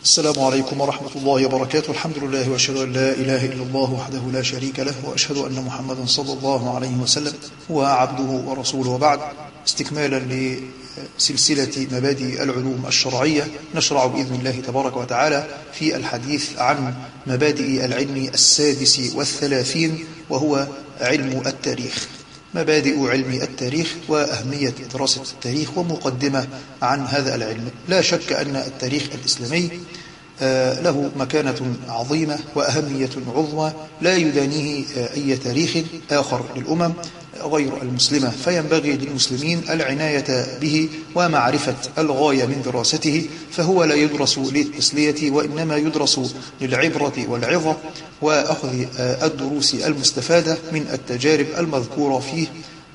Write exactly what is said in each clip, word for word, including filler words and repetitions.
السلام عليكم ورحمة الله وبركاته. الحمد لله وأشهد أن لا إله إلا الله وحده لا شريك له، وأشهد أن محمدا صلى الله عليه وسلم هو عبده ورسوله، وبعد. استكمالا لسلسلة مبادئ العلوم الشرعية، نشرع بإذن الله تبارك وتعالى في الحديث عن مبادئ العلم السادس والثلاثين، وهو علم التاريخ. مبادئ علم التاريخ وأهمية دراسة التاريخ ومقدمة عن هذا العلم. لا شك أن التاريخ الإسلامي له مكانة عظيمة وأهمية عظمى لا يدانيه أي تاريخ آخر للأمم غير المسلمة، فينبغي للمسلمين العناية به ومعرفة الغاية من دراسته، فهو لا يدرس للتسلية وإنما يدرس للعبرة والعظة وأخذ الدروس المستفادة من التجارب المذكورة فيه.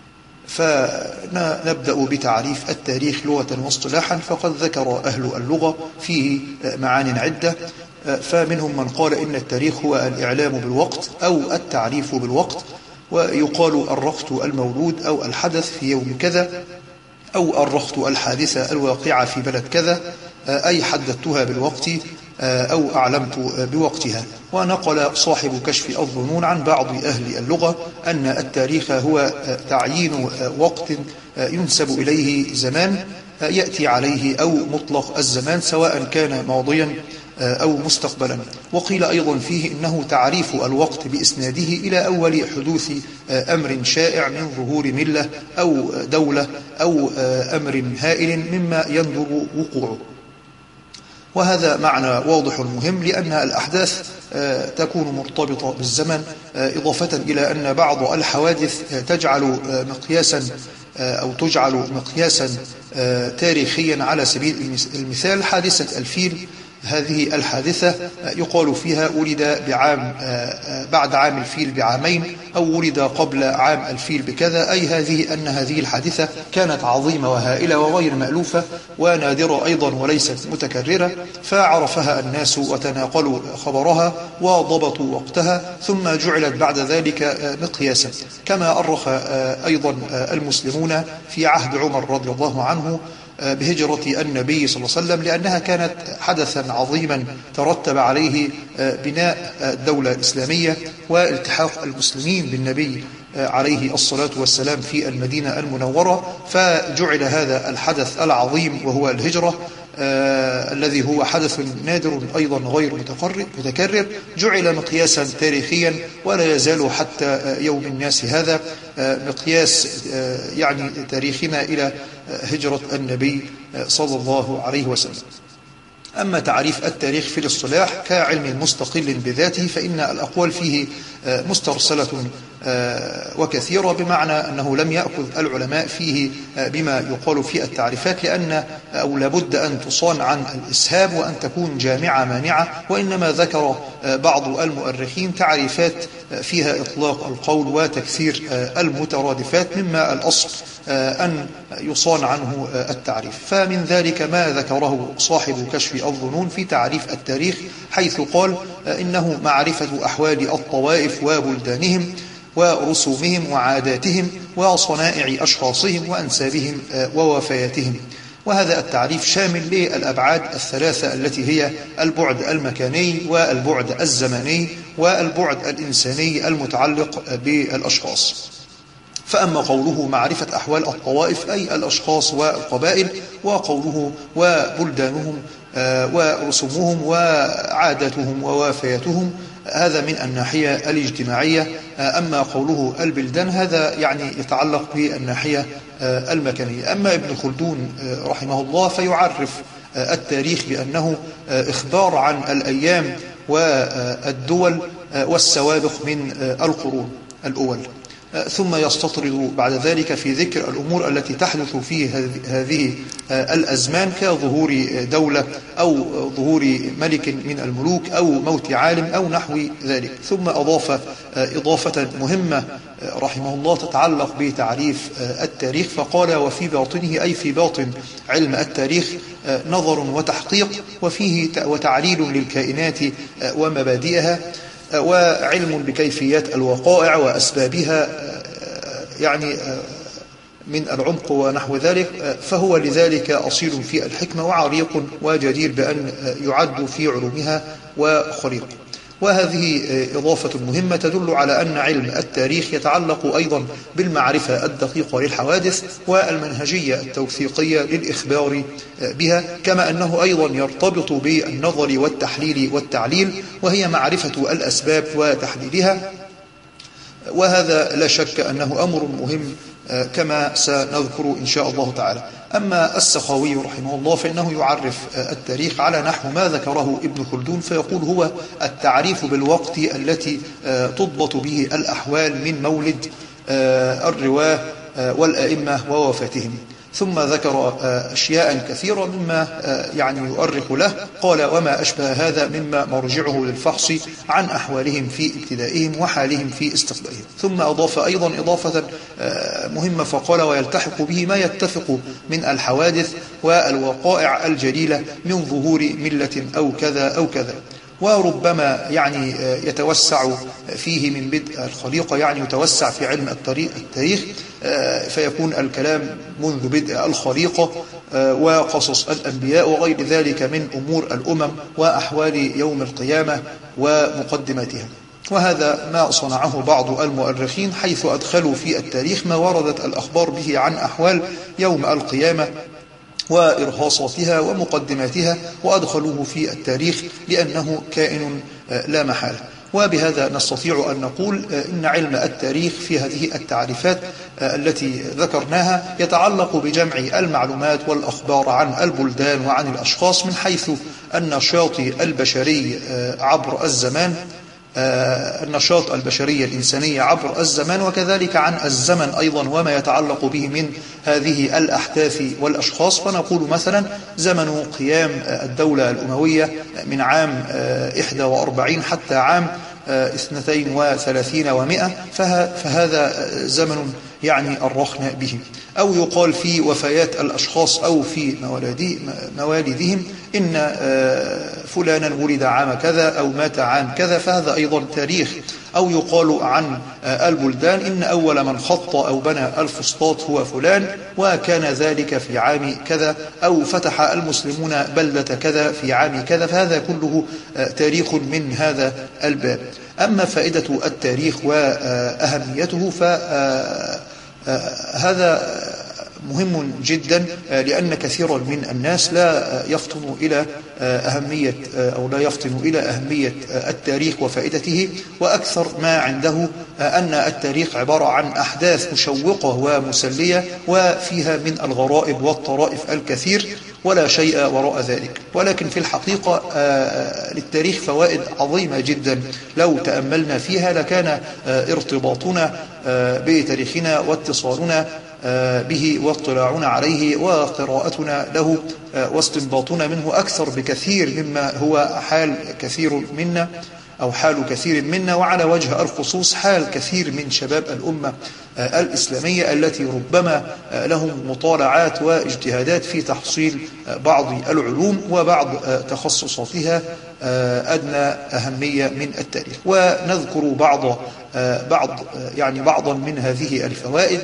فنبدأ بتعريف التاريخ لغة واصطلاحا، فقد ذكر أهل اللغة فيه معان عدة، فمنهم من قال إن التاريخ هو الإعلام بالوقت أو التعريف بالوقت، ويقال الرخت المولود أو الحدث في يوم كذا، أو الرخت الحادثة الواقعة في بلد كذا، أي حدثتها بالوقت أو أعلمت بوقتها. ونقل صاحب كشف الظنون عن بعض أهل اللغة أن التاريخ هو تعيين وقت ينسب إليه زمان يأتي عليه أو مطلق الزمان سواء كان ماضيا أو مستقبلا. وقيل أيضا فيه إنه تعريف الوقت بإسناده إلى أول حدوث أمر شائع من ظهور ملة أو دولة أو أمر هائل مما يندر وقوعه. وهذا معنى واضح مهم، لأن الأحداث تكون مرتبطة بالزمن، إضافة إلى أن بعض الحوادث تجعل مقياسا أو تجعل مقياسا تاريخيا. على سبيل المثال حادثة الفيل، هذه الحادثة يقال فيها ولد بعام بعد عام الفيل بعامين، أو ولد قبل عام الفيل بكذا، أي هذه أن هذه الحادثة كانت عظيمة وهائلة وغير مألوفة ونادرة أيضا وليست متكررة، فعرفها الناس وتناقلوا خبرها وضبطوا وقتها، ثم جعلت بعد ذلك مقياسا. كما أرخ أيضا المسلمون في عهد عمر رضي الله عنه بهجرة النبي صلى الله عليه وسلم، لأنها كانت حدثا عظيما ترتب عليه بناء الدولة الإسلامية والتحاق المسلمين بالنبي عليه الصلاة والسلام في المدينة المنورة، فجعل هذا الحدث العظيم وهو الهجرة آه الذي هو حدث نادر أيضا غير متكرر، جعل مقياسا تاريخيا ولا يزال حتى يوم الناس هذا آه مقياس آه يعني تاريخنا إلى هجرة النبي صلى الله عليه وسلم. أما تعريف التاريخ في الاصطلاح كعلم مستقل بذاته، فإن الأقوال فيه مسترسلة وكثيرة، بمعنى أنه لم يأخذ العلماء فيه بما يقال في التعريفات، لأن أو لابد أن تصان عن الإسهاب وأن تكون جامعة مانعة، وإنما ذكر بعض المؤرخين تعريفات فيها إطلاق القول وتكثير المترادفات، مما الأصل أن يصان عنه التعريف. فمن ذلك ما ذكره صاحب كشف الظنون في تعريف التاريخ، حيث قال إنه معرفة أحوال الطوائف وبلدانهم ورسومهم وعاداتهم وصنائع أشخاصهم وأنسابهم ووفياتهم. وهذا التعريف شامل للأبعاد الثلاثة التي هي البعد المكاني والبعد الزمني والبعد الإنساني المتعلق بالأشخاص. فأما قوله معرفة أحوال الطوائف أي الأشخاص والقبائل، وقوله وبلدانهم ورسومهم وعاداتهم ووفياتهم، هذا من الناحية الاجتماعية. أما قوله البلدان هذا يعني يتعلق بالناحية المكانية. أما ابن خلدون رحمه الله فيعرف التاريخ بأنه إخبار عن الأيام والدول والسوابق من القرون الأول، ثم يستطرد بعد ذلك في ذكر الأمور التي تحدث في هذه الأزمان كظهور دولة أو ظهور ملك من الملوك أو موت عالم أو نحو ذلك. ثم أضاف إضافة مهمة رحمه الله تتعلق بتعريف التاريخ، فقال وفي باطنه أي في باطن علم التاريخ نظر وتحقيق، وفيه وتعليل للكائنات ومبادئها، وعلم بكيفيات الوقائع وأسبابها، يعني من العمق ونحو ذلك، فهو لذلك أصيل في الحكمة وعريق وجدير بأن يعد في علومها وخليق. وهذه إضافة مهمة تدل على أن علم التاريخ يتعلق أيضا بالمعرفة الدقيقة للحوادث والمنهجية التوثيقية للإخبار بها، كما أنه أيضا يرتبط بالنظر والتحليل والتعليل، وهي معرفة الأسباب وتحليلها. وهذا لا شك أنه أمر مهم كما سنذكر إن شاء الله تعالى. أما السخاوي رحمه الله فإنه يعرف التاريخ على نحو ما ذكره ابن خلدون، فيقول هو التعريف بالوقت التي تضبط به الأحوال من مولد الرواه والأئمة ووفاتهم. ثم ذكر أشياء كثيرة مما يعني يؤرخ له، قال وما أشبه هذا مما مرجعه للفحص عن أحوالهم في ابتدائهم وحالهم في استقبالهم. ثم أضاف أيضا إضافة مهمة فقال ويلتحق به ما يتفق من الحوادث والوقائع الجليلة من ظهور ملة أو كذا أو كذا. وربما يعني يتوسع فيه من بدء الخليقة، يعني يتوسع في علم التاريخ فيكون الكلام منذ بدء الخليقة وقصص الأنبياء وغير ذلك من أمور الأمم وأحوال يوم القيامة ومقدماتها. وهذا ما صنعه بعض المؤرخين، حيث أدخلوا في التاريخ ما وردت الأخبار به عن أحوال يوم القيامة وإرهاصاتها ومقدماتها، وأدخلوه في التاريخ لأنه كائن لا محالة. وبهذا نستطيع أن نقول إن علم التاريخ في هذه التعريفات التي ذكرناها يتعلق بجمع المعلومات والأخبار عن البلدان وعن الأشخاص من حيث النشاط البشري عبر الزمان، النشاط البشري الإنساني عبر الزمان، وكذلك عن الزمن أيضا وما يتعلق به من هذه الأحداث والأشخاص. فنقول مثلا زمن قيام الدولة الأموية من عام إحدى وأربعين حتى عام اثنتين وثلاثين ومئة، فهذا زمن يعني أرخنا به. أو يقال في وفيات الأشخاص أو في موالدهم إن فلانا ولد عام كذا أو مات عام كذا، فهذا أيضا تاريخ. أو يقال عن البلدان إن أول من خط أو بنى الفسطاط هو فلان وكان ذلك في عام كذا، أو فتح المسلمون بلدة كذا في عام كذا، فهذا كله تاريخ من هذا الباب. أما فائدة التاريخ وأهميته فهذا مهم جدا، لأن كثيرا من الناس لا يفطن إلى أهمية أو لا يفطن إلى أهمية التاريخ وفائدته، وأكثر ما عنده أن التاريخ عبارة عن أحداث مشوقة ومسلية وفيها من الغرائب والطرائف الكثير ولا شيء وراء ذلك. ولكن في الحقيقة للتاريخ فوائد عظيمة جدا، لو تأملنا فيها لكان ارتباطنا بتاريخنا واتصالنا به واطلاعنا عليه وقراءتنا له واستنباطنا منه أكثر بكثير مما هو حال كثير منا أو حال كثير منا، وعلى وجه الخصوص حال كثير من شباب الأمة الإسلامية التي ربما لهم مطالعات واجتهادات في تحصيل بعض العلوم وبعض تخصصاتها أدنى أهمية من التاريخ. ونذكر بعض بعض يعني بعضا من هذه الفوائد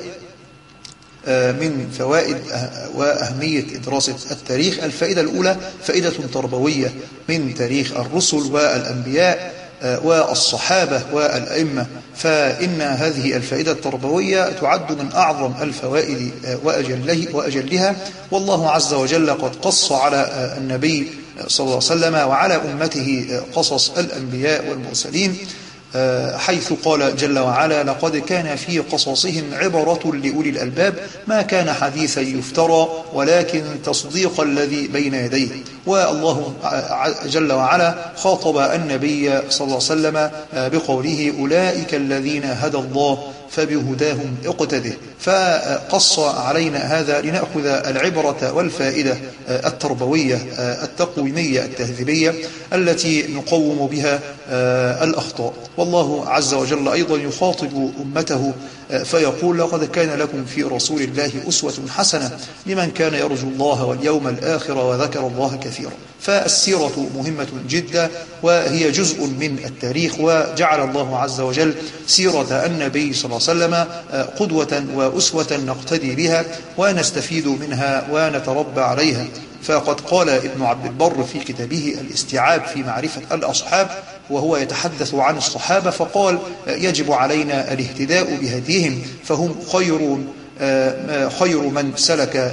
من فوائد وأهمية دراسة التاريخ. الفائدة الأولى فائدة تربوية من تاريخ الرسل والأنبياء والصحابة والأئمة، فإن هذه الفائدة التربوية تعد من أعظم الفوائد وأجله وأجلها. والله عز وجل قد قص على النبي صلى الله عليه وسلم وعلى أمته قصص الأنبياء والمرسلين، حيث قال جل وعلا لقد كان في قصصهم عبرة لأولي الألباب ما كان حديثا يفترى ولكن تصديق الذي بين يديه. والله جل وعلا خاطب النبي صلى الله عليه وسلم بقوله أولئك الذين هدى الله فبهداهم اقتده، فقص علينا هذا لنأخذ العبرة والفائدة التربوية التقويمية التهذيبية التي نقوم بها الأخطاء. والله عز وجل أيضا يخاطب أمته فيقول لقد كان لكم في رسول الله أسوة حسنة لمن كان يرجو الله واليوم الآخر وذكر الله كثيرا كثيرا. فالسيرة مهمة جدا وهي جزء من التاريخ، وجعل الله عز وجل سيرة النبي صلى الله عليه وسلم قدوة وأسوة نقتدي بها ونستفيد منها ونتربى عليها. فقد قال ابن عبد البر في كتابه الاستيعاب في معرفة الأصحاب وهو يتحدث عن الصحابة، فقال يجب علينا الاهتداء بهديهم فهم خير خير من سلك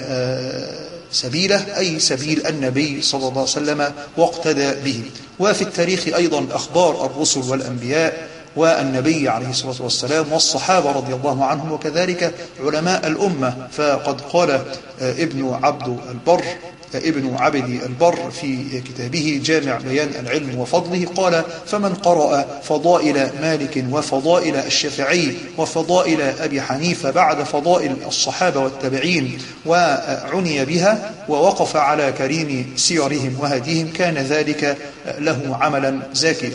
سبيله، أي سبيل النبي صلى الله عليه وسلم واقتدى به. وفي التاريخ أيضا أخبار الرسل والأنبياء والنبي عليه الصلاة والسلام والصحابة رضي الله عنهم، وكذلك علماء الأمة. فقد قال ابن عبد البر ابن عبد البر في كتابه جامع بيان العلم وفضله قال: فمن قرأ فضائل مالك وفضائل الشافعي وفضائل أبي حنيفة بعد فضائل الصحابة والتابعين وعني بها ووقف على كريم سيرهم وهديهم كان ذلك له عملا زاكيا.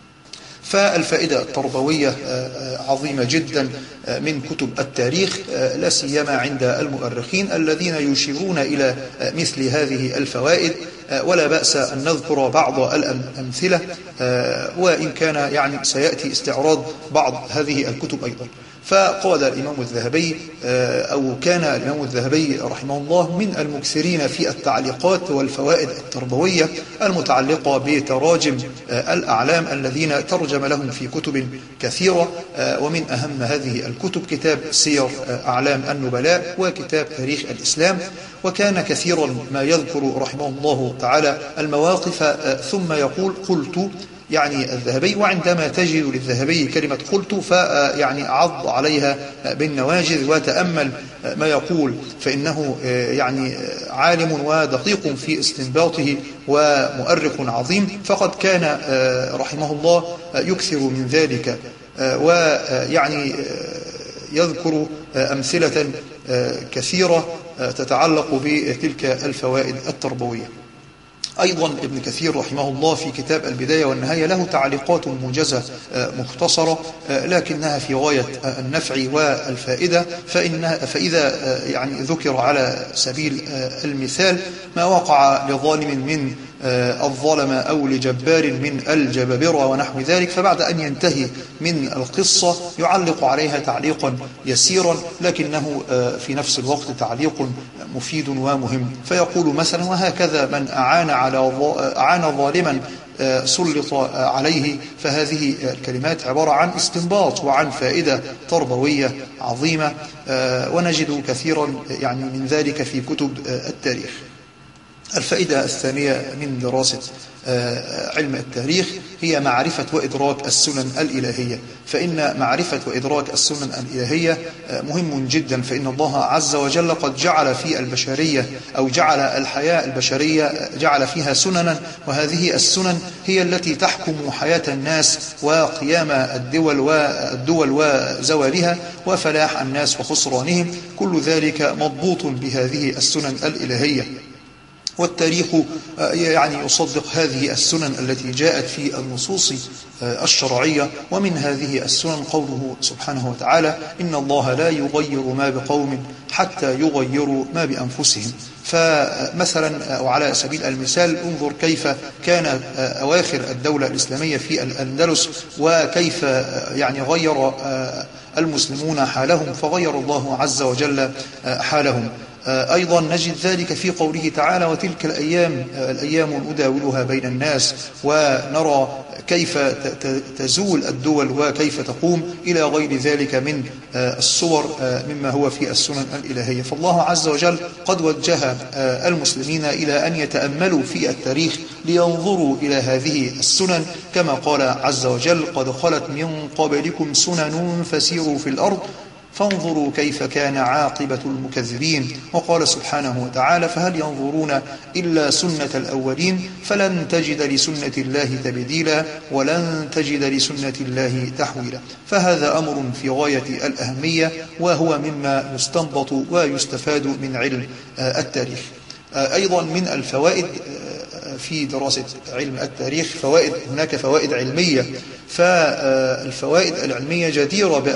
فالفائدة التربوية عظيمة جدا من كتب التاريخ، لا سيما عند المؤرخين الذين يشيرون إلى مثل هذه الفوائد، ولا بأس أن نذكر بعض الأمثلة وإن كان يعني سيأتي استعراض بعض هذه الكتب أيضا. فقال الإمام الذهبي أو كان الإمام الذهبي رحمه الله من المكثرين في التعليقات والفوائد التربوية المتعلقة بتراجم الأعلام الذين ترجم لهم في كتب كثيرة، ومن أهم هذه الكتب كتاب سير أعلام النبلاء وكتاب تاريخ الإسلام. وكان كثيرا ما يذكر رحمه الله تعالى المواقف ثم يقول قلت، يعني الذهبي، وعندما تجد للذهبي كلمة قلت فيعني عض عليها بالنواجذ وتأمل ما يقول، فإنه يعني عالم ودقيق في استنباطه ومؤرخ عظيم. فقد كان رحمه الله يكثر من ذلك ويعني يذكر أمثلة كثيرة تتعلق بتلك الفوائد التربوية. أيضا ابن كثير رحمه الله في كتاب البداية والنهاية له تعليقات موجزة مختصرة لكنها في غاية النفع والفائدة. فإنها فإذا يعني ذكر على سبيل المثال ما وقع لظالم من الظلم أو لجبار من الجبابرة ونحو ذلك، فبعد أن ينتهي من القصة يعلق عليها تعليقا يسيرا لكنه في نفس الوقت تعليق مفيد ومهم. فيقول مثلا: وهكذا من أعان على أعان ظالما سلط عليه. فهذه الكلمات عبارة عن استنباط وعن فائدة تربوية عظيمة، ونجد كثيرا يعني من ذلك في كتب التاريخ. الفائدة الثانية من دراسة علم التاريخ هي معرفة وإدراك السنن الإلهية. فإن معرفة وإدراك السنن الإلهية مهم جدا، فإن الله عز وجل قد جعل في البشرية أو جعل الحياة البشرية جعل فيها سننا، وهذه السنن هي التي تحكم حياة الناس وقيام الدول والدول وزوالها وفلاح الناس وخسرانهم، كل ذلك مضبوط بهذه السنن الإلهية. والتاريخ يعني يصدق هذه السنن التي جاءت في النصوص الشرعية. ومن هذه السنن قوله سبحانه وتعالى: إن الله لا يغير ما بقوم حتى يغيروا ما بأنفسهم. فمثلا وعلى سبيل المثال انظر كيف كان أواخر الدولة الإسلامية في الأندلس وكيف يعني غير المسلمون حالهم، فغير الله عز وجل حالهم. أيضا نجد ذلك في قوله تعالى: وتلك الأيام الأيام نداولها بين الناس، ونرى كيف تزول الدول وكيف تقوم إلى غير ذلك من الصور مما هو في السنن الإلهية. فالله عز وجل قد وجه المسلمين إلى أن يتأملوا في التاريخ لينظروا إلى هذه السنن، كما قال عز وجل: قد خلت من قبلكم سنن فسيروا في الأرض فانظروا كيف كان عاقبة المكذبين. وقال سبحانه وتعالى: فهل ينظرون إلا سنة الأولين فلن تجد لسنة الله تبديلا ولن تجد لسنة الله تحويلا. فهذا أمر في غاية الأهمية، وهو مما يستنبط ويستفاد من علم التاريخ. أيضا من الفوائد في دراسة علم التاريخ فوائد هناك فوائد علمية. فالفوائد العلمية جديرة بأن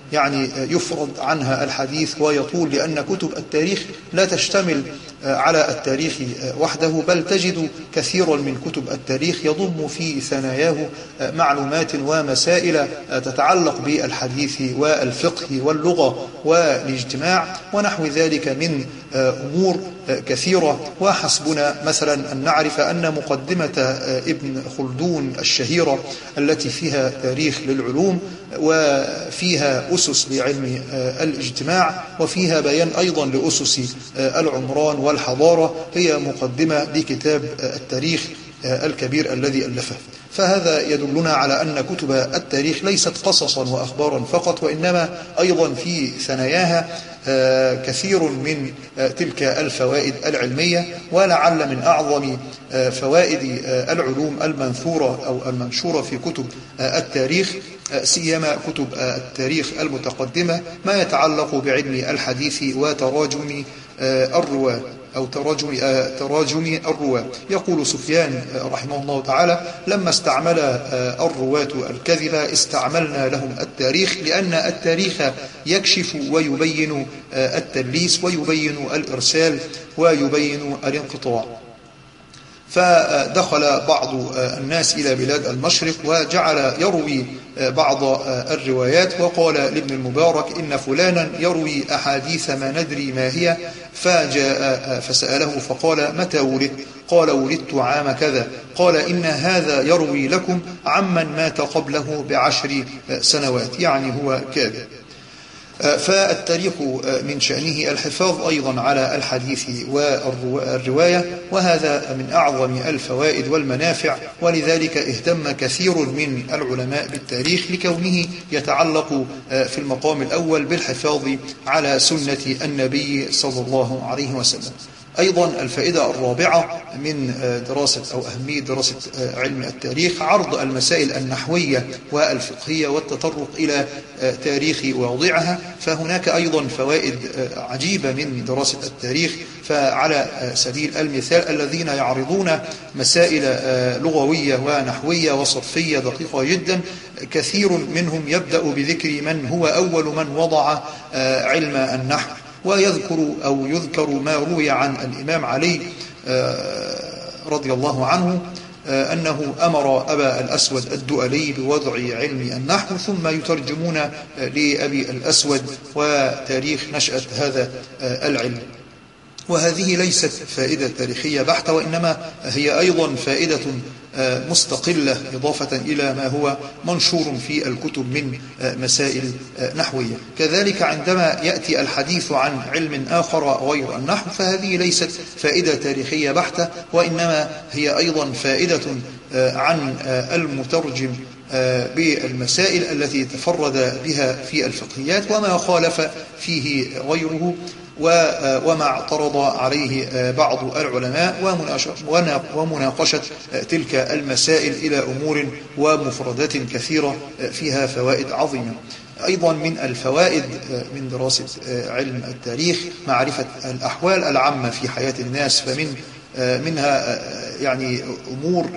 يعني يفرض عنها الحديث ويطول، لأن كتب التاريخ لا تشتمل على التاريخ وحده، بل تجد كثيرا من كتب التاريخ يضم في ثناياه معلومات ومسائل تتعلق بالحديث والفقه واللغة والاجتماع ونحو ذلك من أمور كثيرة. وحسبنا مثلا أن نعرف أن مقدمة ابن خلدون الشهيرة التي فيها تاريخ للعلوم وفيها أسس لعلم الاجتماع وفيها بيان أيضا لأسس العمران والحضارة هي مقدمة لكتاب التاريخ الكبير الذي ألفه. فهذا يدلنا على أن كتب التاريخ ليست قصصا وأخبارا فقط، وإنما أيضا في ثناياها كثير من تلك الفوائد العلمية. ولعل من أعظم فوائد العلوم المنثورة أو المنشورة في كتب التاريخ سيما كتب التاريخ المتقدمة ما يتعلق بعلم الحديث وتراجم الرواة أو تراجم, تراجم الرواة. يقول سفيان رحمه الله تعالى: لما استعمل الرواة الكذبة استعملنا لهم التاريخ، لأن التاريخ يكشف ويبين التدليس ويبين الإرسال ويبين الانقطاع. فدخل بعض الناس إلى بلاد المشرق وجعل يروي بعض الروايات، وقال لابن المبارك: إن فلانا يروي أحاديث ما ندري ما هي. فجاء فسأله فقال: متى ولدت؟ قال: ولدت عام كذا. قال: إن هذا يروي لكم عمن مات قبله بعشر سنوات، يعني هو كاذب. فالتاريخ من شأنه الحفاظ أيضا على الحديث والرواية، وهذا من أعظم الفوائد والمنافع، ولذلك اهتم كثير من العلماء بالتاريخ لكونه يتعلق في المقام الأول بالحفاظ على سنة النبي صلى الله عليه وسلم. أيضا الفائدة الرابعة من دراسة أو أهمية دراسة علم التاريخ عرض المسائل النحوية والفقهية والتطرق إلى تاريخ واضعها. فهناك أيضا فوائد عجيبة من دراسة التاريخ. فعلى سبيل المثال الذين يعرضون مسائل لغوية ونحوية وصرفية دقيقة جدا كثير منهم يبدأ بذكر من هو أول من وضع علم النحو، ويذكر أو يذكر ما روي عن الإمام علي رضي الله عنه أنه أمر أبا الأسود الدؤلي بوضع علم النحو، ثم يترجمون لأبي الأسود وتاريخ نشأة هذا العلم. وهذه ليست فائدة تاريخية بحتة، وإنما هي أيضا فائدة مستقلة إضافة إلى ما هو منشور في الكتب من مسائل نحوية. كذلك عندما يأتي الحديث عن علم آخر غير النحو فهذه ليست فائدة تاريخية بحتة، وإنما هي أيضا فائدة عن المترجم بالمسائل التي تفرد بها في الفقهيات وما خالف فيه غيره وما اعترض عليه بعض العلماء ومناقشة تلك المسائل إلى أمور ومفردات كثيرة فيها فوائد عظيمة. أيضا من الفوائد من دراسة علم التاريخ معرفة الأحوال العامة في حياة الناس، فمن منها يعني أمور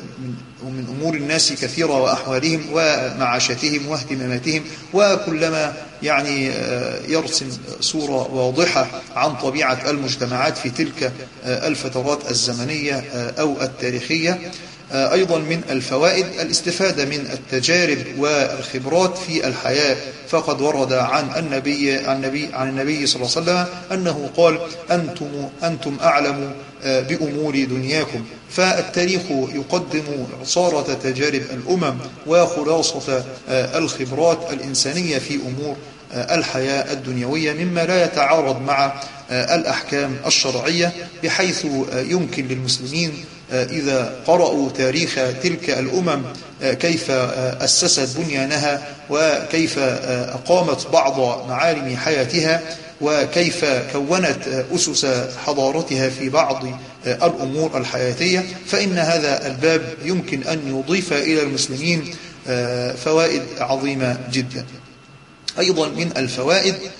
من أمور الناس كثيرة وأحوالهم ومعاشاتهم واهتماماتهم، وكلما يعني يرسم صورة واضحة عن طبيعة المجتمعات في تلك الفترات الزمنية أو التاريخية. أيضا من الفوائد الاستفادة من التجارب والخبرات في الحياة، فقد ورد عن النبي عن النبي عن النبي صلى الله عليه وسلم أنه قال: أنتم أنتم أعلم بأمور دنياكم. فالتاريخ يقدم عصارة تجارب الأمم وخلاصة الخبرات الإنسانية في أمور الحياة الدنيوية مما لا يتعارض مع الأحكام الشرعية، بحيث يمكن للمسلمين إذا قرأوا تاريخ تلك الأمم كيف أسست بنيانها وكيف أقامت بعض معالم حياتها وكيف كونت أسس حضارتها في بعض الأمور الحياتية، فإن هذا الباب يمكن أن يضيف إلى المسلمين فوائد عظيمة جدا. أيضا من الفوائد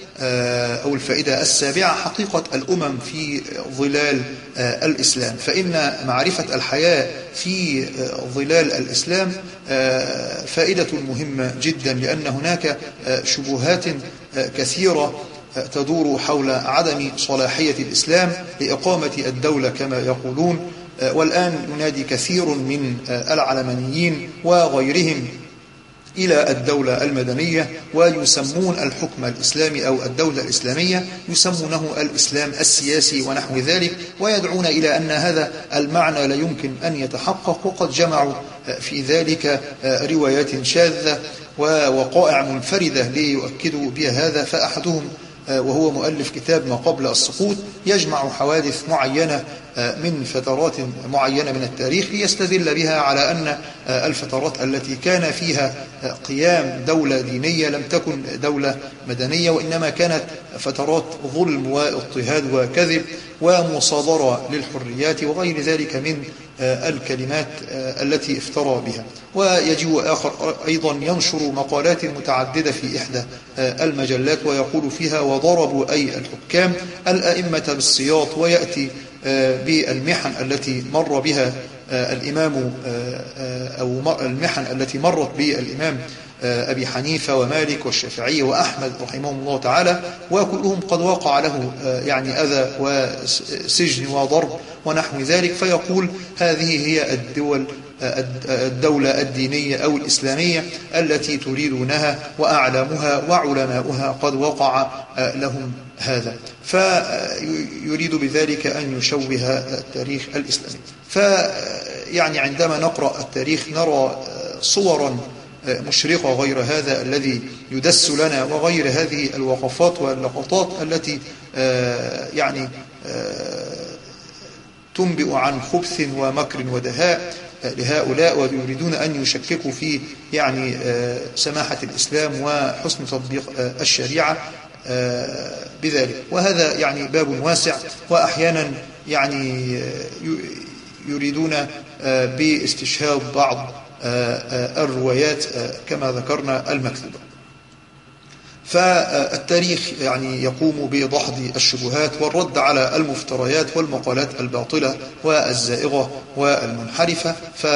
أو الفائدة السابعة حقيقة الأمم في ظلال الإسلام. فإن معرفة الحياة في ظلال الإسلام فائدة مهمة جدا، لأن هناك شبهات كثيرة تدور حول عدم صلاحية الإسلام لإقامة الدولة كما يقولون. والآن ينادي كثير من العلمانيين وغيرهم إلى الدولة المدنية، ويسمون الحكم الإسلامي أو الدولة الإسلامية يسمونه الإسلام السياسي ونحو ذلك، ويدعون إلى أن هذا المعنى لا يمكن أن يتحقق، وقد جمعوا في ذلك روايات شاذة ووقائع منفردة ليؤكدوا بها هذا. فأحدهم وهو مؤلف كتاب ما قبل السقوط يجمع حوادث معينة من فترات معينة من التاريخ ليستدل بها على أن الفترات التي كان فيها قيام دولة دينية لم تكن دولة مدنية، وإنما كانت فترات ظلم واضطهاد وكذب ومصادرة للحريات وغير ذلك من الكلمات التي افترى بها. ويجيء آخر أيضا ينشر مقالات متعددة في إحدى المجلات ويقول فيها وضربوا أي الحكام الأئمة بالسياط، ويأتي بالمحن التي مر بها الإمام أو المحن التي مرت بالإمام أبي حنيفة ومالك والشافعي وأحمد رحمهم الله تعالى، وكلهم قد وقع له يعني أذى وسجن وضرب ونحو ذلك. فيقول هذه هي الدول الدولة الدينية أو الإسلامية التي تريدونها، وأعلامها وعلماؤها قد وقع لهم هذا. فيريد بذلك أن يشوه التاريخ الإسلامي. فيعني عندما نقرأ التاريخ نرى صورا مشرقة غير هذا الذي يدس لنا، وغير هذه الوقفات واللقطات التي يعني تنبئ عن خبث ومكر ودهاء لهؤلاء، ويريدون أن يشككوا في يعني سماحة الإسلام وحسن تطبيق الشريعة بذلك. وهذا يعني باب واسع، وأحيانا يعني يريدون باستشهاد بعض الروايات كما ذكرنا المكذوبة. فالتاريخ يعني يقوم بإيضاح الشبهات والرد على المفتريات والمقالات الباطلة والزائغة والمنحرفة.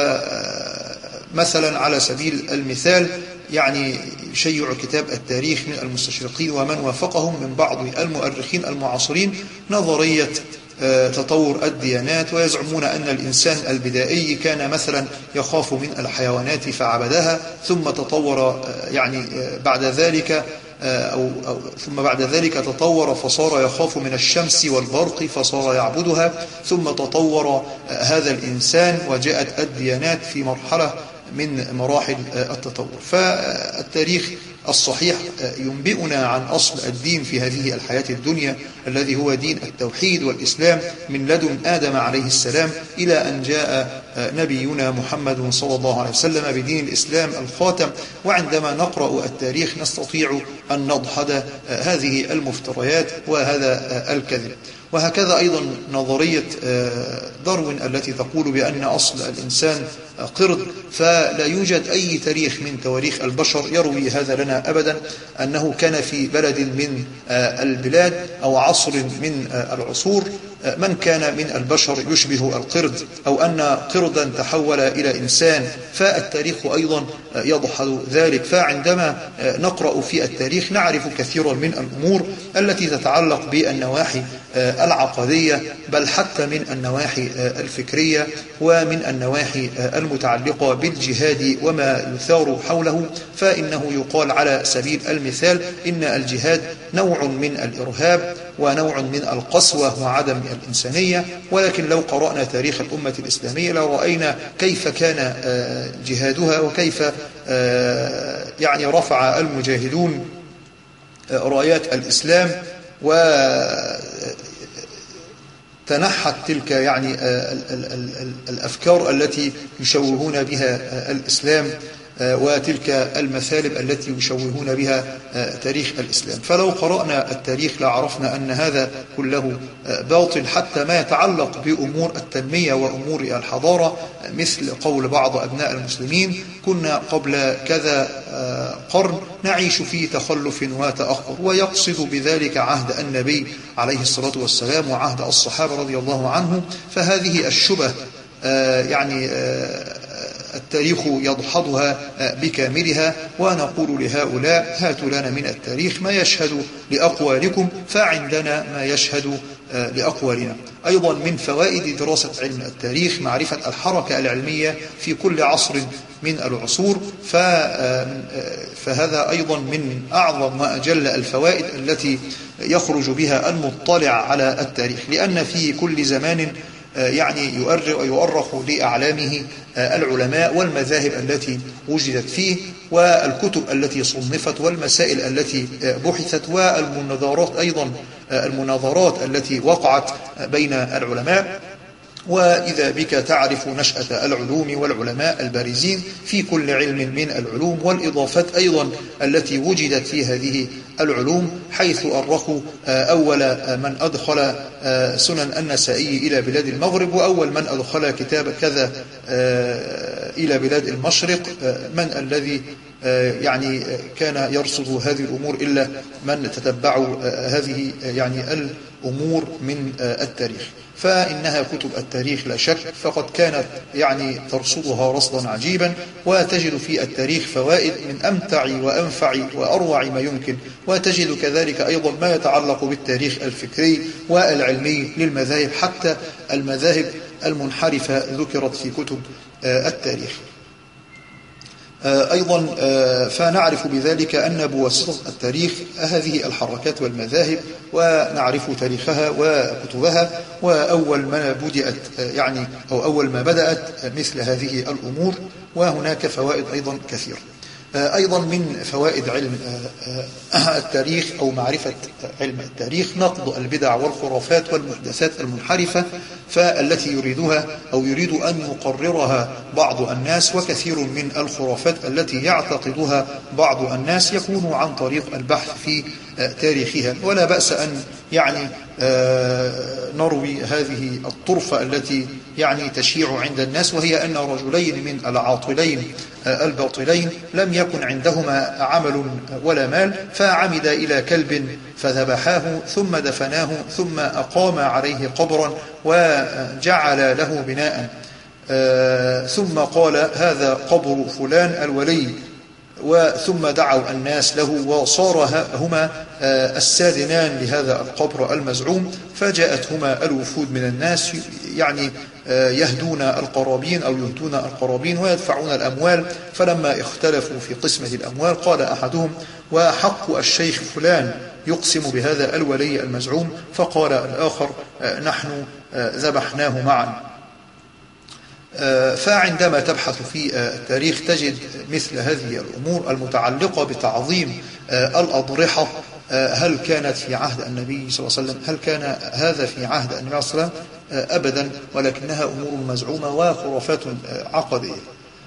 فمثلا على سبيل المثال يعني يشيع كتاب التاريخ من المستشرقين ومن وافقهم من بعض المؤرخين المعاصرين نظرية تطور الديانات، ويزعمون أن الإنسان البدائي كان مثلا يخاف من الحيوانات فعبدها، ثم تطور يعني بعد ذلك أو, أو ثم بعد ذلك تطور فصار يخاف من الشمس والبرق فصار يعبدها، ثم تطور هذا الإنسان وجاءت الديانات في مرحلة من مراحل التطور. فالتاريخ الصحيح ينبئنا عن أصل الدين في هذه الحياة الدنيا الذي هو دين التوحيد والإسلام من لدن آدم عليه السلام إلى أن جاء نبينا محمد صلى الله عليه وسلم بدين الإسلام الخاتم. وعندما نقرأ التاريخ نستطيع أن نضحد هذه المفتريات وهذا الكذب. وهكذا أيضا نظرية داروين التي تقول بأن أصل الإنسان قرد، فلا يوجد أي تاريخ من تواريخ البشر يروي هذا لنا أبدا، أنه كان في بلد من البلاد أو عصر من العصور من كان من البشر يشبه القرد، أو أن قردا تحول إلى إنسان. فالتاريخ أيضا يضحد ذلك. فعندما نقرأ في التاريخ نعرف كثيرا من الأمور التي تتعلق بالنواحي العقدية، بل حتى من النواحي الفكرية ومن النواحي المتعلقة بالجهاد وما يثار حوله. فإنه يقال على سبيل المثال إن الجهاد نوع من الإرهاب ونوع من القسوة وعدم الإنسانية. ولكن لو قرأنا تاريخ الأمة الإسلامية لرأينا كيف كان جهادها، وكيف يعني رفع المجاهدون رايات الإسلام وتنحت تلك يعني الأفكار التي يشوهون بها الإسلام وتلك المثالب التي يشوهون بها تاريخ الإسلام. فلو قرأنا التاريخ لعرفنا أن هذا كله باطل، حتى ما يتعلق بأمور التنمية وأمور الحضارة، مثل قول بعض أبناء المسلمين: كنا قبل كذا قرن نعيش في تخلف وتأخر، ويقصد بذلك عهد النبي عليه الصلاة والسلام وعهد الصحابة رضي الله عنهم. فهذه الشبه يعني التاريخ يدحضها بكاملها، ونقول لهؤلاء: هاتوا لنا من التاريخ ما يشهد لأقوالكم، فعندنا ما يشهد لأقوالنا. أيضا من فوائد دراسة علم التاريخ معرفة الحركة العلمية في كل عصر من العصور، فهذا أيضا من أعظم وأجل الفوائد التي يخرج بها المطلع على التاريخ، لأن في كل زمان يعني يؤرخ لأعلامه العلماء والمذاهب التي وجدت فيه، والكتب التي صنفت، والمسائل التي بحثت، والمناظرات أيضا المناظرات التي وقعت بين العلماء. وإذا بك تعرف نشأة العلوم والعلماء البارزين في كل علم من العلوم، والإضافات أيضا التي وجدت في هذه العلوم، حيث أرخوا أول من أدخل سنن النسائي إلى بلاد المغرب، وأول من أدخل كتاب كذا إلى بلاد المشرق. من الذي يعني كان يرصد هذه الأمور إلا من تتبعوا هذه يعني الأمور من التاريخ؟ فإنها كتب التاريخ لا شك فقد كانت يعني ترصدها رصدا عجيبا، وتجد في التاريخ فوائد من أمتع وأنفع وأروع ما يمكن، وتجد كذلك أيضا ما يتعلق بالتاريخ الفكري والعلمي للمذاهب، حتى المذاهب المنحرفة ذكرت في كتب التاريخ. أيضا فنعرف بذلك أن بواسطة التاريخ هذه الحركات والمذاهب، ونعرف تاريخها وكتبها، وأول ما بدأت يعني أو أول ما بدأت مثل هذه الأمور. وهناك فوائد أيضا كثيرة. أيضا من فوائد علم التاريخ أو معرفة علم التاريخ نقد البدع والخرافات والمحدثات المنحرفة، فالتي يريدها أو يريد أن يقررها بعض الناس. وكثير من الخرافات التي يعتقدها بعض الناس يكون عن طريق البحث في تاريخها. ولا بأس أن يعني نروي هذه الطرفة التي يعني تشيع عند الناس، وهي أن رجلين من العاطلين الباطلين لم يكن عندهما عمل ولا مال، فعمد إلى كلب فذبحاه ثم دفناه ثم أقام عليه قبرا وجعل له بناء، ثم قال: هذا قبر فلان الولي، وثم دعوا الناس له، وصار هما السادنان لهذا القبر المزعوم. فجاءتهما الوفود من الناس يعني يهدون القرابين أو يهدون القرابين ويدفعون الأموال. فلما اختلفوا في قسمة الأموال قال أحدهم: وحق الشيخ فلان يقسم بهذا الولي المزعوم. فقال الآخر: نحن ذبحناه معا. فعندما تبحث في التاريخ تجد مثل هذه الأمور المتعلقة بتعظيم الأضرحة. هل كانت في عهد النبي صلى الله عليه وسلم؟ هل كان هذا في عهد النبي صلى الله عليه وسلم؟ أبدا، ولكنها أمور مزعومة وخرافات عقدية.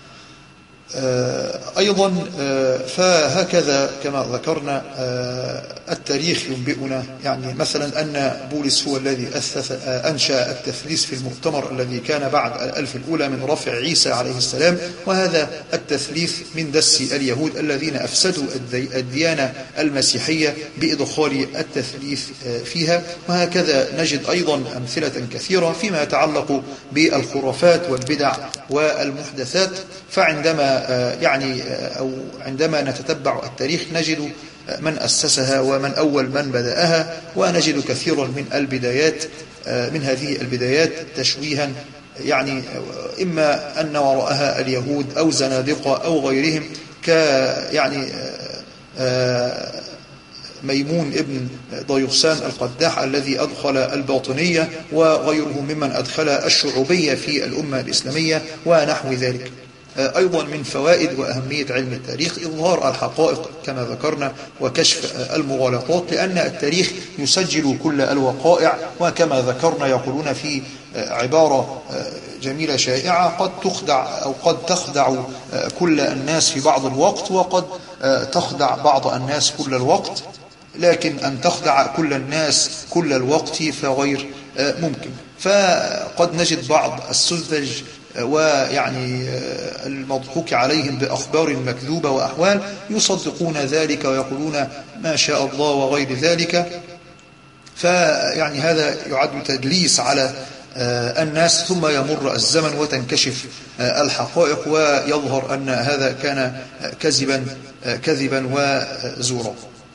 أيضا فهكذا كما ذكرنا التاريخ ينبئنا يعني مثلا أن بولس هو الذي أنشأ التثليث في المؤتمر الذي كان بعد الألف الأولى من رفع عيسى عليه السلام، وهذا التثليث من دس اليهود الذين أفسدوا الديانة المسيحية بإدخال التثليث فيها. وهكذا نجد أيضا أمثلة كثيرة فيما يتعلق بالخرافات والبدع والمحدثات. فعندما يعني أو عندما نتتبع التاريخ نجد من أسسها ومن أول من بدأها، ونجد كثيرا من البدايات من هذه البدايات تشويها، يعني إما أن وراءها اليهود أو زنادقة أو غيرهم، ك يعني ميمون ابن ضيوسان القداح الذي أدخل الباطنية، وغيره ممن أدخل الشعوبية في الأمة الإسلامية ونحو ذلك. أيضا من فوائد وأهمية علم التاريخ إظهار الحقائق كما ذكرنا وكشف المغالطات، لأن التاريخ يسجل كل الوقائع، وكما ذكرنا يقولون في عبارة جميلة شائعة قد تخدع أو قد تخدع كل الناس في بعض الوقت، وقد تخدع بعض الناس كل الوقت، لكن أن تخدع كل الناس كل الوقت فغير ممكن. فقد نجد بعض السذج ويعني المضحوك عليهم بأخبار مكذوبة وأحوال يصدقون ذلك ويقولون ما شاء الله وغير ذلك، فيعني هذا يعد تدليس على الناس، ثم يمر الزمن وتنكشف الحقائق ويظهر أن هذا كان كذبا كذبا وزورا.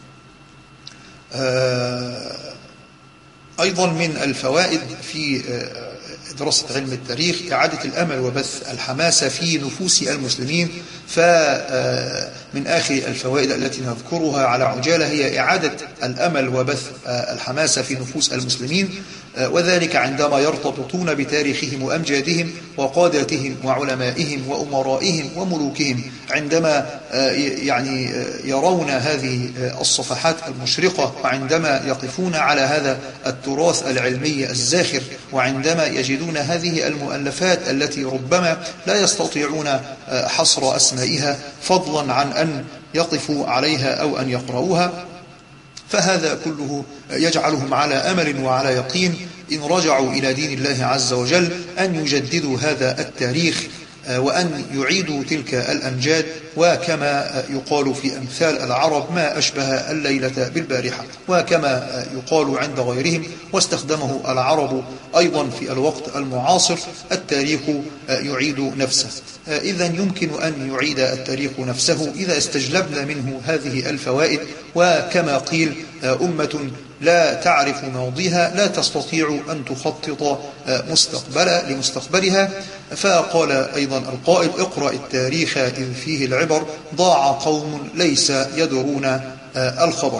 أيضا من الفوائد في دراسة علم التاريخ إعادة الأمل وبث الحماسة في نفوس المسلمين. فمن آخر الفوائد التي نذكرها على عجالة هي إعادة الأمل وبث الحماسة في نفوس المسلمين، وذلك عندما يرتبطون بتاريخهم وأمجادهم وقادتهم وعلمائهم وأمرائهم وملوكهم، عندما يعني يرون هذه الصفحات المشرقة، وعندما يقفون على هذا التراث العلمي الزاخر، وعندما يجدون هذه المؤلفات التي ربما لا يستطيعون حصر أسمائها فضلا عن أن يقفوا عليها أو أن يقرؤوها، فهذا كله يجعلهم على أمل وعلى يقين إن رجعوا إلى دين الله عز وجل أن يجددوا هذا التاريخ وأن يعيدوا تلك الأمجاد. وكما يقال في أمثال العرب ما أشبه الليلة بالبارحة، وكما يقال عند غيرهم واستخدمه العرب أيضا في الوقت المعاصر: التاريخ يعيد نفسه. إذا يمكن أن يعيد التاريخ نفسه إذا استجلبنا منه هذه الفوائد. وكما قيل: أمة لا تعرف ماضيها لا تستطيع أن تخطط مستقبلا لمستقبلها. فقال أيضا القائل: اقرأ التاريخ إذ فيه العبر، ضاع قوم ليس يدرون الخبر.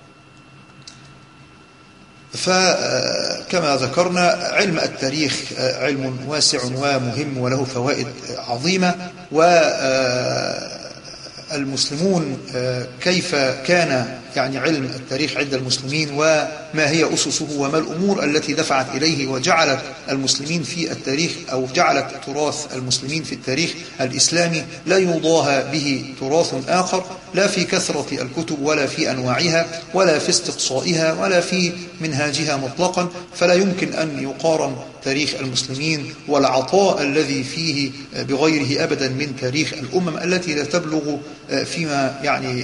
فكما ذكرنا علم التاريخ علم واسع ومهم وله فوائد عظيمة. والمسلمون كيف كان يعني علم التاريخ عند المسلمين، وما هي أسسه، وما الأمور التي دفعت إليه وجعلت المسلمين في التاريخ أو جعلت تراث المسلمين في التاريخ الإسلامي لا يضاهى به تراث آخر، لا في كثرة الكتب ولا في أنواعها ولا في استقصائها ولا في منهاجها مطلقا. فلا يمكن أن يقارن تاريخ المسلمين والعطاء الذي فيه بغيره أبدا من تاريخ الأمم التي لا تبلغ فيما يعني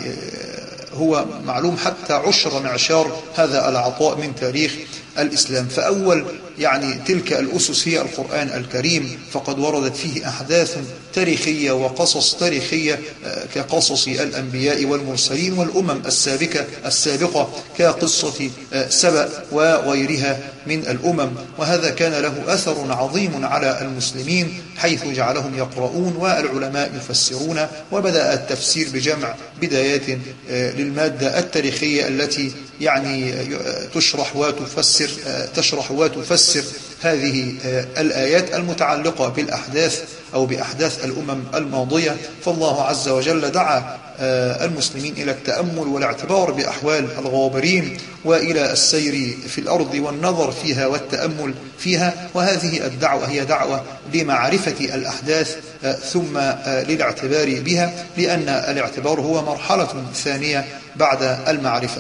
هو معلوم حتى عشر معشار هذا العطاء من تاريخ الإسلام. فأول يعني تلك الأسس هي القرآن الكريم، فقد وردت فيه أحداث تاريخية وقصص تاريخية كقصص الأنبياء والمرسلين والأمم السابقة السابقة كقصة سبأ وغيرها من الأمم. وهذا كان له أثر عظيم على المسلمين حيث جعلهم يقرؤون والعلماء يفسرون، وبدأ التفسير بجمع بدايات للمادة التاريخية التي يعني تشرح وتفسر تشرح وتفسر هذه الآيات المتعلقة بالأحداث أو بأحداث الأمم الماضية. فالله عز وجل دعا المسلمين إلى التأمل والاعتبار بأحوال الغابرين وإلى السير في الأرض والنظر فيها والتأمل فيها، وهذه الدعوة هي دعوة لمعرفة الأحداث ثم للاعتبار بها، لأن الاعتبار هو مرحلة ثانية بعد المعرفة.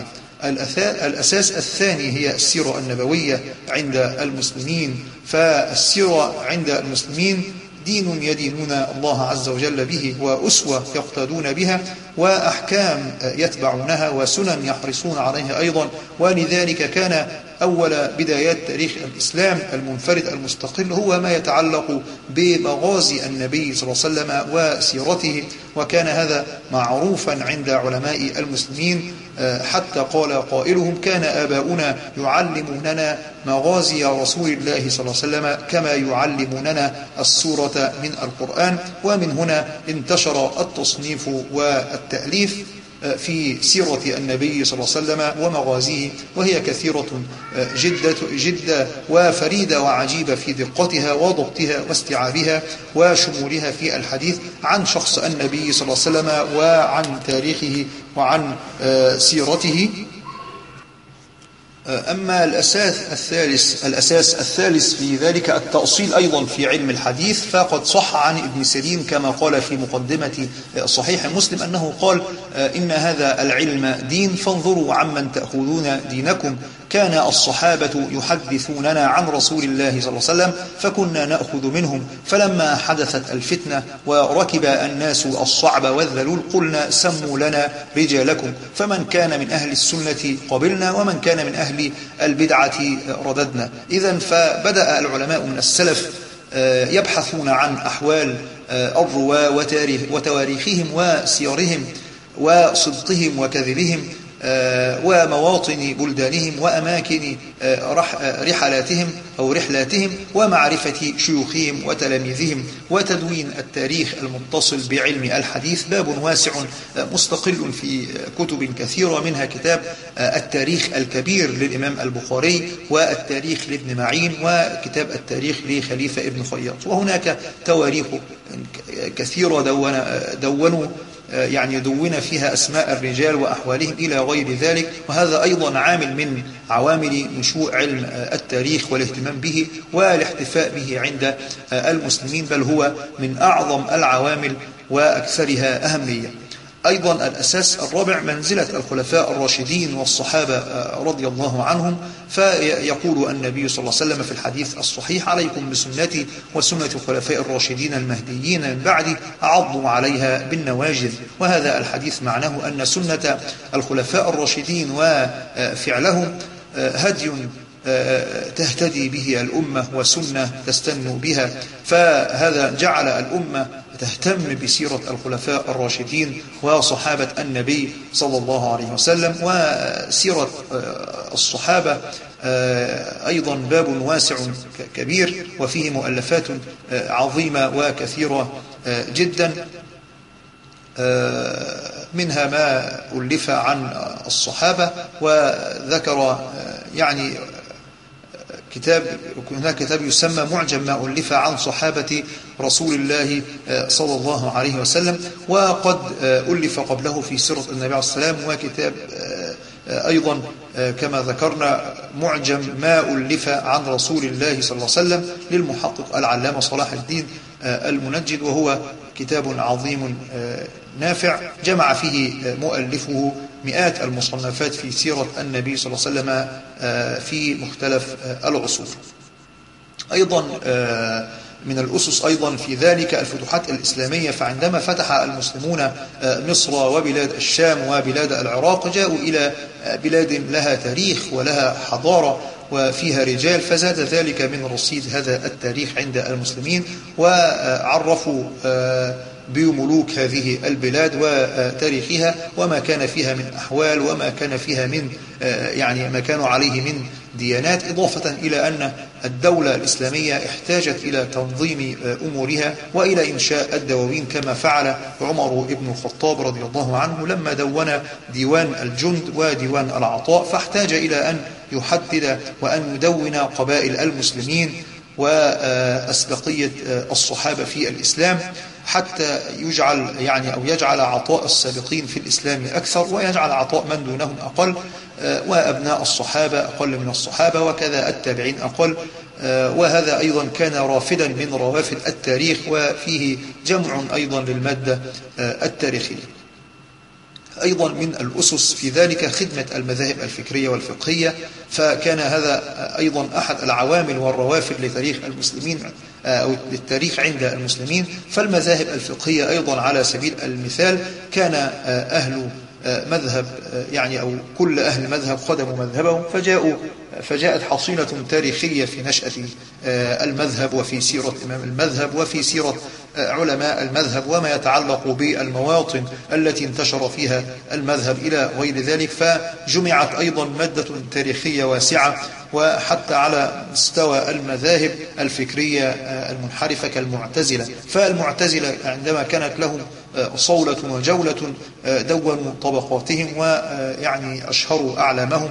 الأساس الثاني هي السيرة النبوية عند المسلمين. فالسيرة عند المسلمين دين يدينون الله عز وجل به، وأسوة يقتدون بها، وأحكام يتبعونها، وسنن يحرصون عليها أيضا. ولذلك كان أول بدايات تاريخ الإسلام المنفرد المستقل هو ما يتعلق بمغازي النبي صلى الله عليه وسلم وسيرته، وكان هذا معروفا عند علماء المسلمين حتى قال قائلهم: كان آباؤنا يعلموننا مغازي رسول الله صلى الله عليه وسلم كما يعلموننا السورة من القرآن. ومن هنا انتشر التصنيف والتأليف في سيرة النبي صلى الله عليه وسلم ومغازيه، وهي كثيرة جدا جدا وفريدة وعجيبة في دقتها وضبطها واستيعابها وشمولها في الحديث عن شخص النبي صلى الله عليه وسلم وعن تاريخه وعن سيرته. أما الأساس الثالث الأساس الثالث في ذلك التأصيل أيضا في علم الحديث، فقد صح عن ابن سيرين كما قال في مقدمة صحيح مسلم أنه قال: إن هذا العلم دين فانظروا عمن تأخذون دينكم. كان الصحابة يحدثوننا عن رسول الله صلى الله عليه وسلم فكنا نأخذ منهم، فلما حدثت الفتنة وركب الناس الصعب والذلول قلنا: سموا لنا رجالكم، فمن كان من أهل السنة قبلنا ومن كان من أهل البدعة رددنا. إذن فبدأ العلماء من السلف يبحثون عن أحوال الرواة وتواريخهم وسيرهم وصدقهم وكذبهم ومواطن بلدانهم وأماكن رحلاتهم أو رحلاتهم ومعرفة شيوخهم وتلاميذهم وتدوين التاريخ المتصل بعلم الحديث. باب واسع مستقل في كتب كثيرة، منها كتاب التاريخ الكبير للإمام البخاري، والتاريخ لابن معين، وكتاب التاريخ لخليفة ابن خياط. وهناك تواريخ كثيرة دون دونوا يعني دون فيها أسماء الرجال وأحوالهم إلى غير ذلك، وهذا أيضا عامل من عوامل نشوء علم التاريخ والاهتمام به والاحتفاء به عند المسلمين، بل هو من أعظم العوامل وأكثرها أهمية. أيضا الأساس الرابع منزلة الخلفاء الراشدين والصحابة رضي الله عنهم، فيقول النبي صلى الله عليه وسلم في الحديث الصحيح: عليكم بسنتي وسنة الخلفاء الراشدين المهديين من بعدي عضوا عليها بالنواجذ. وهذا الحديث معناه أن سنة الخلفاء الراشدين وفعلهم هدي تهتدي به الأمة وسنة تستن بها، فهذا جعل الأمة تهتم بسيرة الخلفاء الراشدين وصحابة النبي صلى الله عليه وسلم. وسيرة الصحابة أيضا باب واسع كبير وفيه مؤلفات عظيمة وكثيرة جدا، منها ما ألف عن الصحابة، وذكر يعني كتاب هناك كتاب يسمى معجم ما ألف عن صحابة رسول الله صلى الله عليه وسلم، وقد ألف قبله في سيرة النبي عليه السلام، وكتاب أيضا كما ذكرنا معجم ما ألف عن رسول الله صلى الله عليه وسلم للمحقق العلامة صلاح الدين المنجد، وهو كتاب عظيم نافع جمع فيه مؤلفه مئات المصنفات في سيرة النبي صلى الله عليه وسلم في مختلف العصور. أيضا من الأسس أيضا في ذلك الفتوحات الإسلامية، فعندما فتح المسلمون مصر وبلاد الشام وبلاد العراق جاءوا إلى بلاد لها تاريخ ولها حضارة وفيها رجال، فزاد ذلك من رصيد هذا التاريخ عند المسلمين، وعرفوا بملوك هذه البلاد وتاريخها وما كان فيها من أحوال وما كان فيها من يعني ما كانوا عليه من ديانات، إضافة إلى أن الدولة الإسلامية احتاجت إلى تنظيم أمورها وإلى إنشاء الدواوين، كما فعل عمر بن الخطاب رضي الله عنه لما دون ديوان الجند وديوان العطاء، فاحتاج إلى أن يحدد وأن يدون قبائل المسلمين وأسبقية الصحابة في الإسلام، حتى يجعل يعني أو يجعل عطاء السابقين في الإسلام أكثر ويجعل عطاء من دونهم أقل، وأبناء الصحابة أقل من الصحابة، وكذا التابعين أقل. وهذا أيضا كان رافدا من روافد التاريخ، وفيه جمع أيضا للمادة التاريخية. أيضا من الأسس في ذلك خدمة المذاهب الفكرية والفقهية، فكان هذا أيضا أحد العوامل والروافد لتاريخ المسلمين أو للتاريخ عند المسلمين. فالمذاهب الفقهية أيضا على سبيل المثال كان أهل مذهب يعني أو كل أهل مذهب خدموا مذهبهم، فجاءوا فجاءت حصيلة تاريخية في نشأة المذهب وفي سيرة إمام المذهب وفي سيرة علماء المذهب وما يتعلق بالمواطن التي انتشر فيها المذهب إلى غير ذلك، فجمعت أيضا مادة تاريخية واسعة. وحتى على مستوى المذاهب الفكرية المنحرفة كالمعتزلة، فالمعتزلة عندما كانت لهم صولة وجولة دونوا طبقاتهم ويعني أشهروا أعلامهم،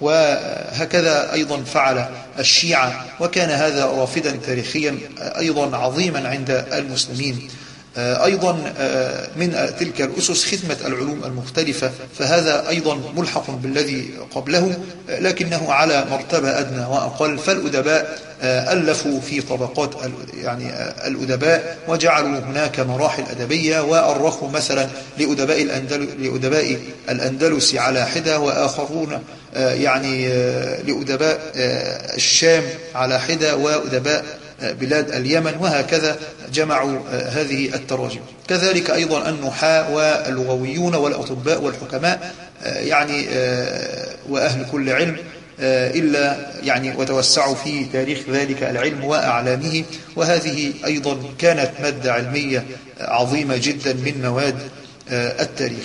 وهكذا أيضا فعل الشيعة، وكان هذا رافدا تاريخيا أيضا عظيما عند المسلمين. أيضا من تلك الأسس خدمة العلوم المختلفة، فهذا أيضا ملحق بالذي قبله لكنه على مرتبة أدنى وأقل. فالأدباء ألفوا في طبقات يعني الأدباء وجعلوا هناك مراحل أدبية، وأرخوا مثلا لأدباء الأندلس, لأدباء الأندلس على حدة، وآخرون يعني لأدباء الشام على حدة، وأدباء بلاد اليمن، وهكذا جمعوا هذه التراجم. كذلك أيضا النحاة واللغويون والأطباء والحكماء يعني وأهل كل علم، إلا يعني وتوسعوا في تاريخ ذلك العلم وأعلامه، وهذه أيضا كانت مادة علمية عظيمة جدا من مواد التاريخ.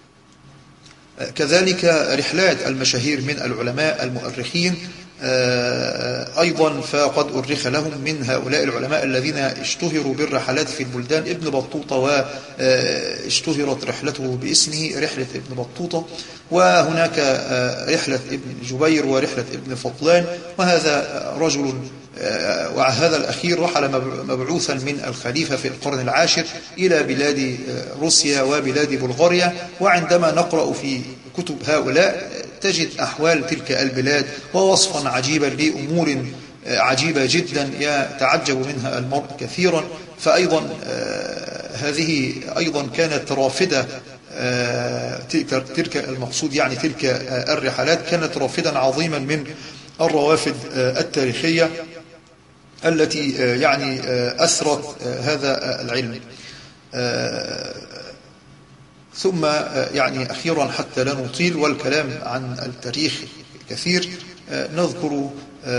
كذلك رحلات المشاهير من العلماء المؤرخين أيضا فقد أرخ لهم من هؤلاء العلماء الذين اشتهروا بالرحلات في البلدان. ابن بطوطة واشتهرت رحلته باسمه رحلة ابن بطوطة، وهناك رحلة ابن جبير ورحلة ابن فضلان، وهذا رجل وهذا الأخير رحل مبعوثا من الخليفة في القرن العاشر إلى بلاد روسيا وبلاد بلغاريا. وعندما نقرأ في كتب هؤلاء تجد أحوال تلك البلاد ووصفا عجيبا لأمور عجيبة جدا يتعجب منها المرء كثيرا. فأيضا هذه أيضا كانت رافدة، تلك المقصود يعني تلك الرحلات كانت رافدا عظيما من الروافد التاريخية التي يعني أثرت هذا العلم. ثم يعني أخيرا حتى لا نطيل والكلام عن التاريخ كثير، نذكر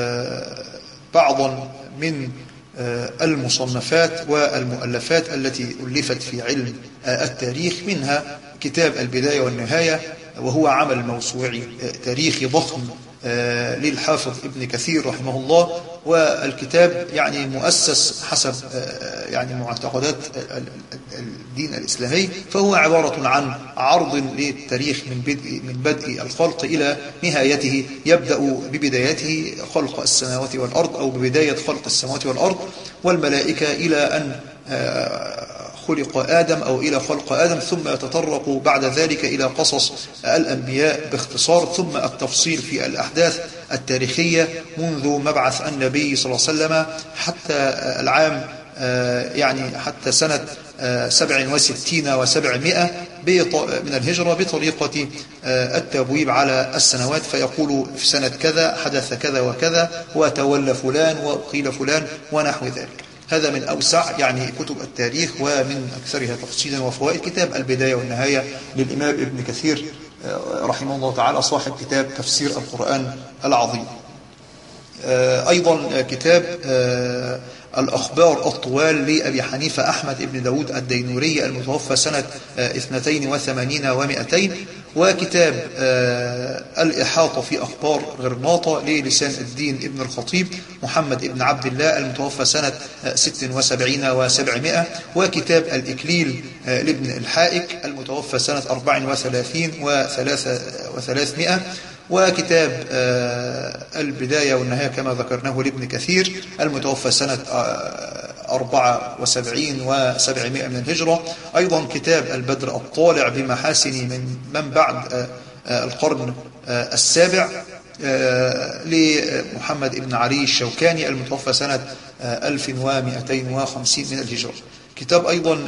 بعضا من المصنفات والمؤلفات التي ألفت في علم التاريخ، منها كتاب البداية والنهاية، وهو عمل موسوعي تاريخي ضخم للحافظ ابن كثير رحمه الله. والكتاب يعني مؤسس حسب يعني معتقدات الدين الإسلامي، فهو عبارة عن عرض للتاريخ من بدء من بدء الخلق إلى نهايته، يبدأ ببدايته خلق السماوات والأرض أو ببداية خلق السماوات والأرض والملائكة إلى أن خلق آدم أو إلى خلق آدم، ثم يتطرق بعد ذلك إلى قصص الأنبياء باختصار، ثم التفصيل في الأحداث التاريخية منذ مبعث النبي صلى الله عليه وسلم حتى العام يعني حتى سنة سبع وستين وسبعمائة من الهجرة بطريقة التبويب على السنوات، فيقول في سنة كذا حدث كذا وكذا وتولى فلان وقيل فلان ونحو ذلك. هذا من أوسع يعني كتب التاريخ ومن أكثرها تفصيلا وفوائد كتاب البداية والنهاية للإمام ابن كثير رحمه الله تعالى، صاحب كتاب تفسير القرآن العظيم. أيضا كتاب الأخبار الطوال لأبي حنيفة أحمد بن داود الدينوري المتوفى سنة اثنتين وثمانين ومئتين، وكتاب الإحاطة في أخبار غرناطة للسان الدين ابن الخطيب محمد ابن عبد الله المتوفى سنة ست وسبعين وسبعمائة، وكتاب الإكليل لابن الحائك المتوفى سنة أربع وثلاثين وثلاثمائة، وكتاب البداية والنهاية كما ذكرناه لابن كثير المتوفى سنة أربعة وسبعين وسبعمائة من الهجرة. أيضا كتاب البدر الطالع بمحاسن من من بعد القرن السابع لمحمد ابن علي الشوكاني المتوفى سنة ألف ومئتين وخمسين من الهجرة. كتاب أيضا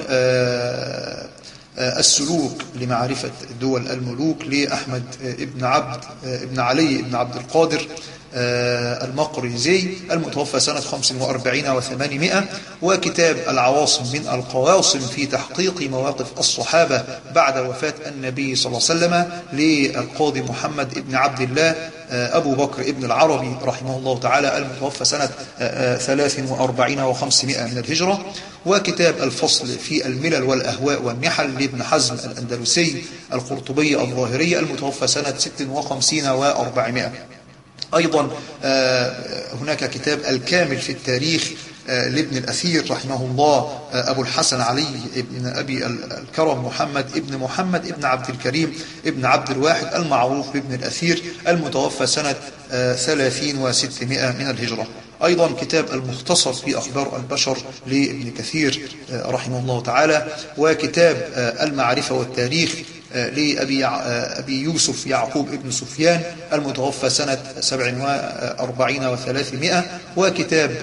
السلوك لمعرفة دول الملوك لأحمد ابن عبد ابن علي ابن عبد القادر المقريزي المتوفى سنة خمس وأربعين وثمانمائة، وكتاب العواصم من القواصم في تحقيق مواقف الصحابة بعد وفاة النبي صلى الله عليه وسلم للقاضي محمد ابن عبد الله أبو بكر ابن العربي رحمه الله تعالى المتوفى سنة ثلاث وأربعين وخمسمائة من الهجرة، وكتاب الفصل في الملل والأهواء والنحل لابن حزم الأندلسي القرطبي الظاهري المتوفى سنة ست وخمسين وأربعمائة. أيضا هناك كتاب الكامل في التاريخ لابن الأثير رحمه الله أبو الحسن علي ابن أبي الكرم محمد ابن محمد ابن عبد الكريم ابن عبد الواحد المعروف بابن الأثير، المتوفى سنة ثلاثين وستمائة من الهجرة. أيضا كتاب المختصر في أخبار البشر لابن كثير رحمه الله تعالى، وكتاب المعرفة والتاريخ لأبي أبي يوسف يعقوب ابن سفيان المتوفى سنة سبع وأربعين وثلاثمائة، وكتاب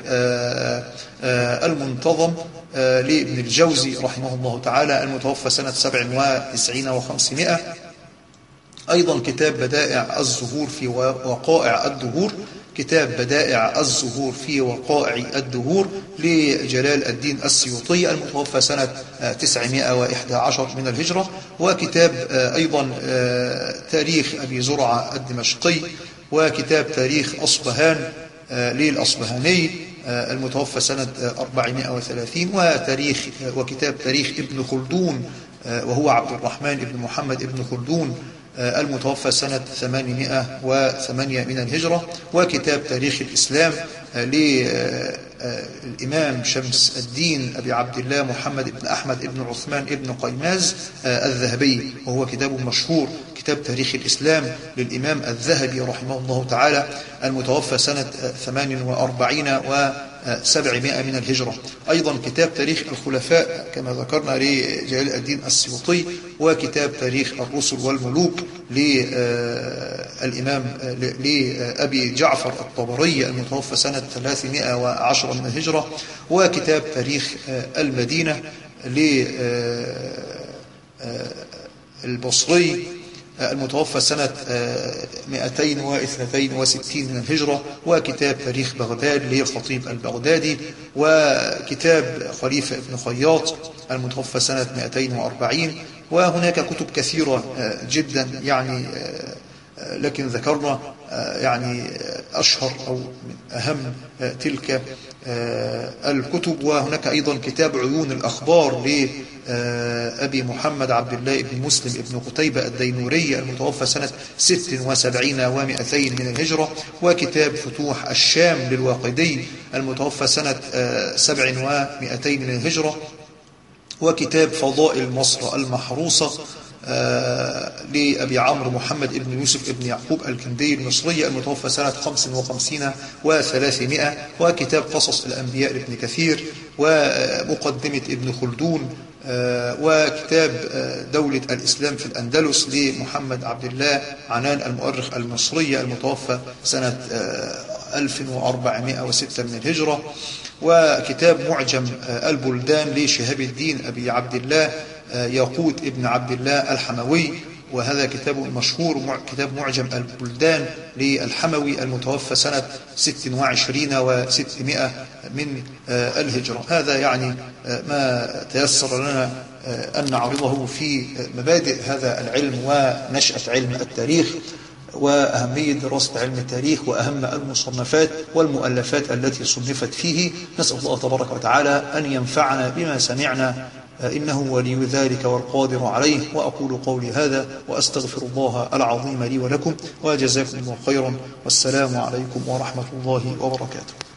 المنتظم لابن الجوزي رحمه الله تعالى المتوفى سنة سبع وتسعين وخمسمائة. أيضا كتاب بدائع الزهور في وقائع الدهور، كتاب بدائع الزهور في وقائع الدهور لجلال الدين السيوطي المتوفى سنة تسعمائة وإحدى عشر من الهجرة، وكتاب أيضا تاريخ أبي زرعة الدمشقي، وكتاب تاريخ أصبهان للأصبهاني المتوفى سنة أربعمائة وثلاثين، وتاريخ وكتاب تاريخ ابن خلدون وهو عبد الرحمن ابن محمد ابن خلدون المتوفى سنة ثمانمائة وثمانية من الهجرة، وكتاب تاريخ الإسلام للإمام شمس الدين أبي عبد الله محمد بن أحمد بن عثمان بن قيماز الذهبي، وهو كتاب مشهور، كتاب تاريخ الإسلام للإمام الذهبي رحمه الله تعالى المتوفى سنة ثمان وأربعين وسبعمائة من الهجرة. أيضا كتاب تاريخ الخلفاء كما ذكرنا لجلال الدين السيوطي، وكتاب تاريخ الرسل والملوك للإمام لأبي جعفر الطبري المتوفى سنة ثلاثمائة وعشرة من الهجرة، وكتاب تاريخ المدينة للبصري المتوفى سنة مئتين واثنين وستين من الهجرة، وكتاب تاريخ بغداد للخطيب البغدادي، وكتاب خليفة ابن خياط المتوفى سنة مئتين وأربعين. وهناك كتب كثيرة جدا يعني، لكن ذكرنا يعني أشهر أو من أهم تلك الكتب. وهناك أيضا كتاب عيون الأخبار لأبي محمد عبد الله بن مسلم بن قتيبة الدينوري المتوفى سنة ست وسبعين ومئتين من الهجرة، وكتاب فتوح الشام للواقدي المتوفى سنة سبع ومئتين من الهجرة، وكتاب فضائل مصر المحروسة آه لأبي عمرو محمد ابن يوسف ابن يعقوب الكندي المصري المتوفى سنة خمس وخمسين وثلاثمائة، وكتاب قصص الأنبياء لابن كثير، ومقدمة ابن خلدون، آه وكتاب آه دولة الإسلام في الأندلس لمحمد عبد الله عنان المؤرخ المصري المتوفى سنة آه ألف وأربعمائة وستة من الهجرة، وكتاب معجم البلدان لشهاب الدين أبي عبد الله ياقوت ابن عبد الله الحموي، وهذا كتاب مشهور، كتاب معجم البلدان للحموي المتوفى سنة ست وعشرين وستمائة من الهجرة. هذا يعني ما تيسر لنا أن نعرضه في مبادئ هذا العلم ونشأة علم التاريخ وأهمية دراسة علم التاريخ وأهم المصنفات والمؤلفات التي صنفت فيه. نسأل الله تبارك وتعالى أن ينفعنا بما سمعنا، إنه ولي ذلك والقادر عليه. وأقول قولي هذا وأستغفر الله العظيم لي ولكم، وجزاكم الله خيرا، والسلام عليكم ورحمة الله وبركاته.